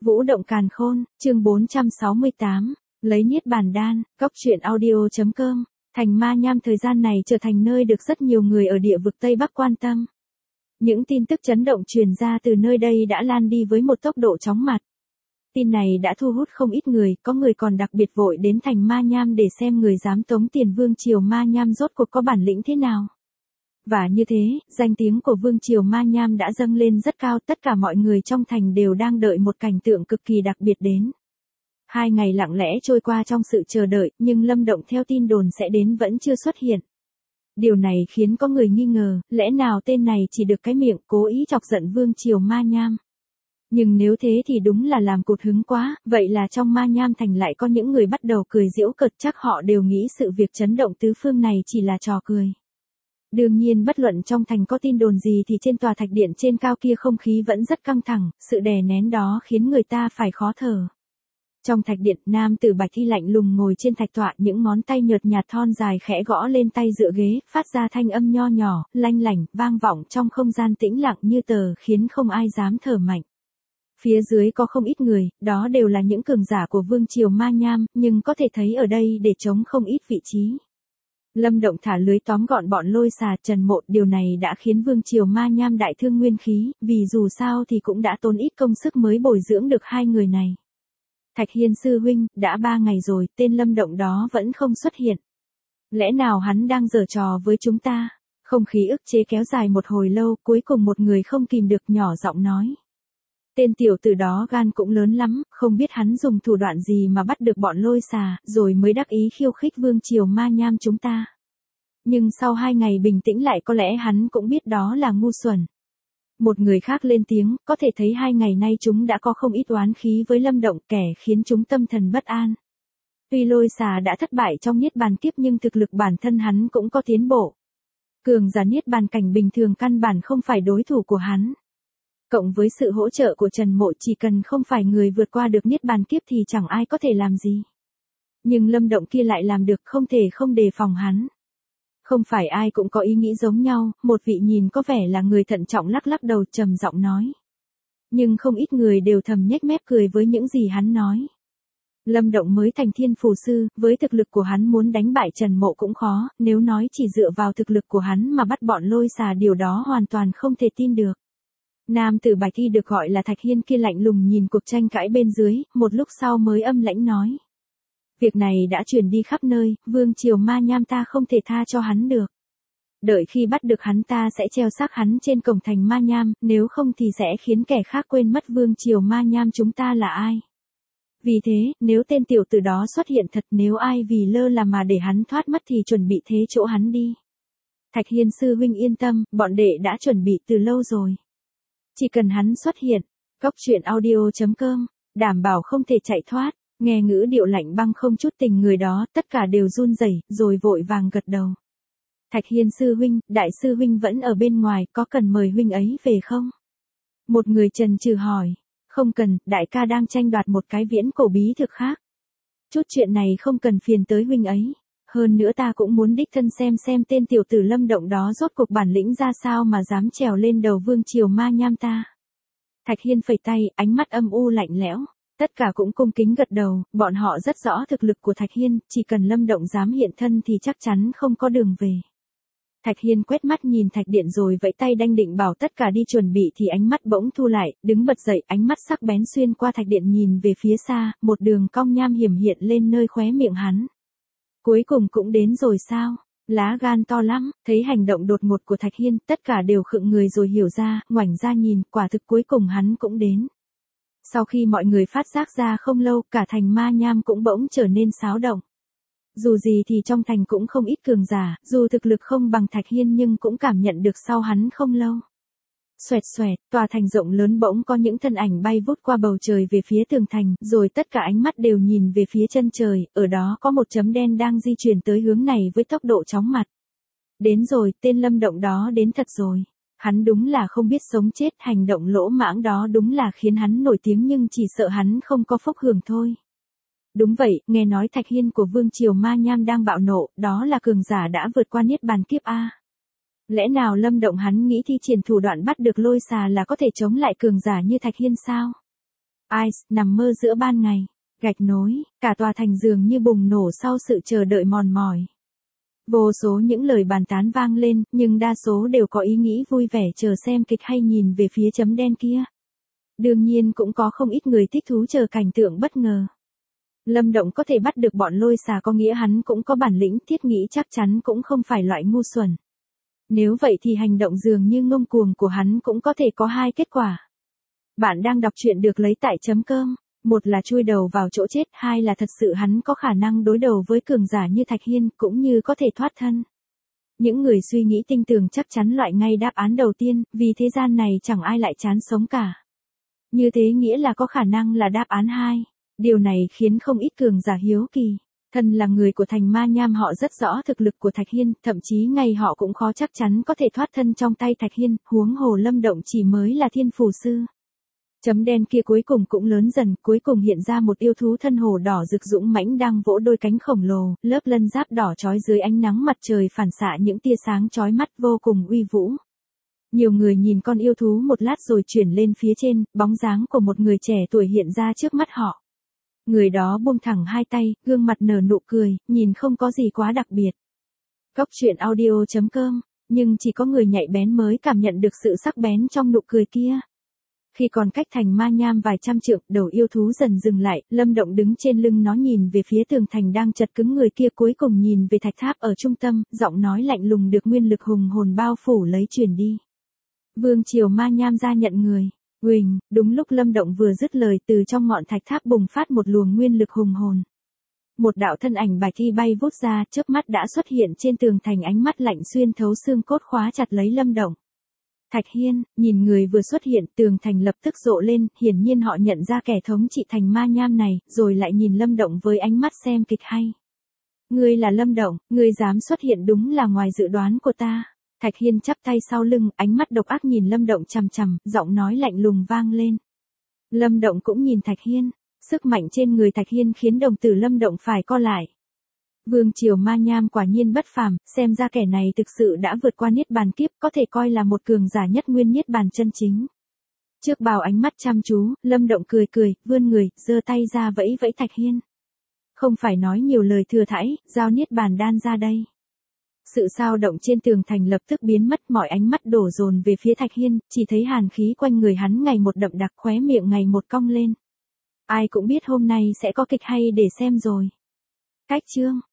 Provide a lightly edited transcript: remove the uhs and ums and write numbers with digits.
Vũ động càn khôn, chương 468, lấy niết bàn đan, góc truyện audio.com. Thành Ma Nham thời gian này trở thành nơi được rất nhiều người ở địa vực Tây Bắc quan tâm. Những tin tức chấn động truyền ra từ nơi đây đã lan đi với một tốc độ chóng mặt. Tin này đã thu hút không ít người, có người còn đặc biệt vội đến thành Ma Nham để xem người dám tống tiền vương triều Ma Nham rốt cuộc có bản lĩnh thế nào. Và như thế, danh tiếng của vương triều Ma Nham đã dâng lên rất cao, tất cả mọi người trong thành đều đang đợi một cảnh tượng cực kỳ đặc biệt đến. 2 ngày lặng lẽ trôi qua trong sự chờ đợi, nhưng Lâm Động theo tin đồn sẽ đến vẫn chưa xuất hiện. Điều này khiến có người nghi ngờ, lẽ nào tên này chỉ được cái miệng cố ý chọc giận vương triều Ma Nham. Nhưng nếu thế thì đúng là làm cụt hứng quá, vậy là trong Ma Nham thành lại có những người bắt đầu cười giễu cợt, chắc họ đều nghĩ sự việc chấn động tứ phương này chỉ là trò cười. Đương nhiên bất luận trong thành có tin đồn gì thì trên tòa thạch điện trên cao kia không khí vẫn rất căng thẳng, sự đè nén đó khiến người ta phải khó thở. Trong thạch điện, nam tử bạch y lạnh lùng ngồi trên thạch tọa, những ngón tay nhợt nhạt thon dài khẽ gõ lên tay dựa ghế, phát ra thanh âm nho nhỏ, lanh lảnh, vang vọng trong không gian tĩnh lặng như tờ, khiến không ai dám thở mạnh. Phía dưới có không ít người, đó đều là những cường giả của vương triều Ma Nham, nhưng có thể thấy ở đây để trống không ít vị trí. Lâm Động thả lưới tóm gọn bọn Lôi Xà, Trần Mộ, điều này đã khiến vương triều Ma Nham đại thương nguyên khí, vì dù sao thì cũng đã tốn ít công sức mới bồi dưỡng được hai người này. Thạch Hiên sư huynh, đã 3 ngày rồi, tên Lâm Động đó vẫn không xuất hiện. Lẽ nào hắn đang giở trò với chúng ta? Không khí ức chế kéo dài một hồi lâu, cuối cùng một người không kìm được nhỏ giọng nói. Tên tiểu tử đó gan cũng lớn lắm, không biết hắn dùng thủ đoạn gì mà bắt được bọn Lôi Xà, rồi mới đắc ý khiêu khích vương triều Ma Nham chúng ta. Nhưng sau 2 ngày bình tĩnh lại có lẽ hắn cũng biết đó là ngu xuẩn. Một người khác lên tiếng, có thể thấy 2 ngày nay chúng đã có không ít oán khí với Lâm Động, kẻ khiến chúng tâm thần bất an. Tuy Lôi Xà đã thất bại trong niết bàn kiếp nhưng thực lực bản thân hắn cũng có tiến bộ. Cường giả niết bàn cảnh bình thường căn bản không phải đối thủ của hắn. Cộng với sự hỗ trợ của Trần Mộ, chỉ cần không phải người vượt qua được niết bàn kiếp thì chẳng ai có thể làm gì. Nhưng Lâm Động kia lại làm được, không thể không đề phòng hắn. Không phải ai cũng có ý nghĩ giống nhau, một vị nhìn có vẻ là người thận trọng lắc lắc đầu trầm giọng nói. Nhưng không ít người đều thầm nhếch mép cười với những gì hắn nói. Lâm Động mới thành thiên phù sư, với thực lực của hắn muốn đánh bại Trần Mộ cũng khó, nếu nói chỉ dựa vào thực lực của hắn mà bắt bọn Lôi Xà điều đó hoàn toàn không thể tin được. Nam tử bạch y được gọi là Thạch Hiên kia lạnh lùng nhìn cuộc tranh cãi bên dưới, một lúc sau mới âm lãnh nói. Việc này đã truyền đi khắp nơi, vương triều Ma Nham ta không thể tha cho hắn được. Đợi khi bắt được hắn ta sẽ treo xác hắn trên cổng thành Ma Nham, nếu không thì sẽ khiến kẻ khác quên mất vương triều Ma Nham chúng ta là ai. Vì thế, nếu tên tiểu tử đó xuất hiện thật, nếu ai vì lơ là mà để hắn thoát mất thì chuẩn bị thế chỗ hắn đi. Thạch Hiên sư huynh yên tâm, bọn đệ đã chuẩn bị từ lâu rồi. Chỉ cần hắn xuất hiện, góc truyện audio.com, đảm bảo không thể chạy thoát. Nghe ngữ điệu lạnh băng không chút tình người đó, tất cả đều run rẩy, rồi vội vàng gật đầu. Thạch Hiên sư huynh, đại sư huynh vẫn ở bên ngoài, có cần mời huynh ấy về không? Một người chần chừ hỏi. Không cần, đại ca đang tranh đoạt một cái viễn cổ bí thực khác. Chút chuyện này không cần phiền tới huynh ấy. Hơn nữa ta cũng muốn đích thân xem tên tiểu tử Lâm Động đó rốt cuộc bản lĩnh ra sao mà dám trèo lên đầu vương triều Ma Nham ta. Thạch Hiên phẩy tay, ánh mắt âm u lạnh lẽo. Tất cả cũng cung kính gật đầu, bọn họ rất rõ thực lực của Thạch Hiên, chỉ cần Lâm Động dám hiện thân thì chắc chắn không có đường về. Thạch Hiên quét mắt nhìn thạch điện rồi vẫy tay đanh định bảo tất cả đi chuẩn bị thì ánh mắt bỗng thu lại, đứng bật dậy, ánh mắt sắc bén xuyên qua thạch điện nhìn về phía xa, một đường cong nham hiểm hiện lên nơi khóe miệng hắn. Cuối cùng cũng đến rồi sao? Lá gan to lắm, thấy hành động đột ngột của Thạch Hiên, tất cả đều khựng người rồi hiểu ra, ngoảnh ra nhìn, quả thực cuối cùng hắn cũng đến. Sau khi mọi người phát giác ra không lâu, cả thành Ma Nham cũng bỗng trở nên xáo động. Dù gì thì trong thành cũng không ít cường giả, dù thực lực không bằng Thạch Hiên nhưng cũng cảm nhận được sau hắn không lâu. Xoẹt xoẹt, tòa thành rộng lớn bỗng có những thân ảnh bay vút qua bầu trời về phía tường thành, rồi tất cả ánh mắt đều nhìn về phía chân trời, ở đó có một chấm đen đang di chuyển tới hướng này với tốc độ chóng mặt. Đến rồi, tên Lâm Động đó đến thật rồi. Hắn đúng là không biết sống chết, hành động lỗ mãng đó đúng là khiến hắn nổi tiếng nhưng chỉ sợ hắn không có phúc hưởng thôi. Đúng vậy, nghe nói Thạch Hiên của vương triều Ma Nham đang bạo nộ, đó là cường giả đã vượt qua niết bàn kiếp a. Lẽ nào Lâm Động hắn nghĩ thi triển thủ đoạn bắt được Lôi Xà là có thể chống lại cường giả như Thạch Hiên sao? Ice, nằm mơ giữa ban ngày. Gạch nối, cả tòa thành dường như bùng nổ sau sự chờ đợi mòn mỏi. Vô số những lời bàn tán vang lên, nhưng đa số đều có ý nghĩ vui vẻ chờ xem kịch hay nhìn về phía chấm đen kia. Đương nhiên cũng có không ít người thích thú chờ cảnh tượng bất ngờ. Lâm Động có thể bắt được bọn lôi xà có nghĩa hắn cũng có bản lĩnh, Thiết nghĩ chắc chắn cũng không phải loại ngu xuẩn. Nếu vậy thì hành động dường như ngông cuồng của hắn cũng có thể có hai kết quả. Bạn đang đọc truyện được lấy tại chấm cơm. Một là chui đầu vào chỗ chết, hai là thật sự hắn có khả năng đối đầu với cường giả như Thạch Hiên, cũng như có thể thoát thân. Những người suy nghĩ tinh tường chắc chắn loại ngay đáp án đầu tiên, vì thế gian này chẳng ai lại chán sống cả. Như thế nghĩa là có khả năng là đáp án 2. Điều này khiến không ít cường giả hiếu kỳ. Thân là người của thành ma nham họ rất rõ thực lực của Thạch Hiên, thậm chí ngay họ cũng khó chắc chắn có thể thoát thân trong tay Thạch Hiên, huống hồ Lâm Động chỉ mới là thiên phù sư. Chấm đen kia cuối cùng cũng lớn dần, cuối cùng hiện ra một yêu thú thân hổ đỏ rực dũng mãnh đang vỗ đôi cánh khổng lồ, lớp lân giáp đỏ chói dưới ánh nắng mặt trời phản xạ những tia sáng chói mắt vô cùng uy vũ. Nhiều người nhìn con yêu thú một lát rồi chuyển lên phía trên, bóng dáng của một người trẻ tuổi hiện ra trước mắt họ. Người đó buông thẳng hai tay, gương mặt nở nụ cười, nhìn không có gì quá đặc biệt. Góc truyện audio.com, nhưng chỉ có người nhạy bén mới cảm nhận được sự sắc bén trong nụ cười kia. Khi còn cách thành ma nham vài trăm trượng, đầu yêu thú dần dừng lại, Lâm Động đứng trên lưng nó nhìn về phía tường thành đang chật cứng người kia, cuối cùng nhìn về thạch tháp ở trung tâm, giọng nói lạnh lùng được nguyên lực hùng hồn bao phủ lấy truyền đi. Vương triều ma nham ra nhận người. Huỳnh, đúng lúc Lâm Động vừa dứt lời, từ trong ngọn thạch tháp bùng phát một luồng nguyên lực hùng hồn. Một đạo thân ảnh bạch y bay vút ra, chớp mắt đã xuất hiện trên tường thành, ánh mắt lạnh xuyên thấu xương cốt khóa chặt lấy Lâm Động. Thạch Hiên, nhìn người vừa xuất hiện, tường thành lập tức rộ lên, hiển nhiên họ nhận ra kẻ thống trị thành ma nham này, rồi lại nhìn Lâm Động với ánh mắt xem kịch hay. Ngươi là Lâm Động, ngươi dám xuất hiện đúng là ngoài dự đoán của ta. Thạch Hiên chắp tay sau lưng, ánh mắt độc ác nhìn Lâm Động chằm chằm, giọng nói lạnh lùng vang lên. Lâm Động cũng nhìn Thạch Hiên, sức mạnh trên người Thạch Hiên khiến đồng tử Lâm Động phải co lại. Vương triều ma nham quả nhiên bất phàm, xem ra kẻ này thực sự đã vượt qua niết bàn kiếp, có thể coi là một cường giả nhất nguyên niết bàn chân chính. Trước bao ánh mắt chăm chú, Lâm Động cười cười, vươn người, giơ tay ra vẫy vẫy Thạch Hiên. Không phải nói nhiều lời thừa thãi, giao niết bàn đan ra đây. Sự sao động trên tường thành lập tức biến mất, mọi ánh mắt đổ dồn về phía Thạch Hiên, chỉ thấy hàn khí quanh người hắn ngày một đậm đặc, khóe miệng ngày một cong lên. Ai cũng biết hôm nay sẽ có kịch hay để xem rồi. Cách chương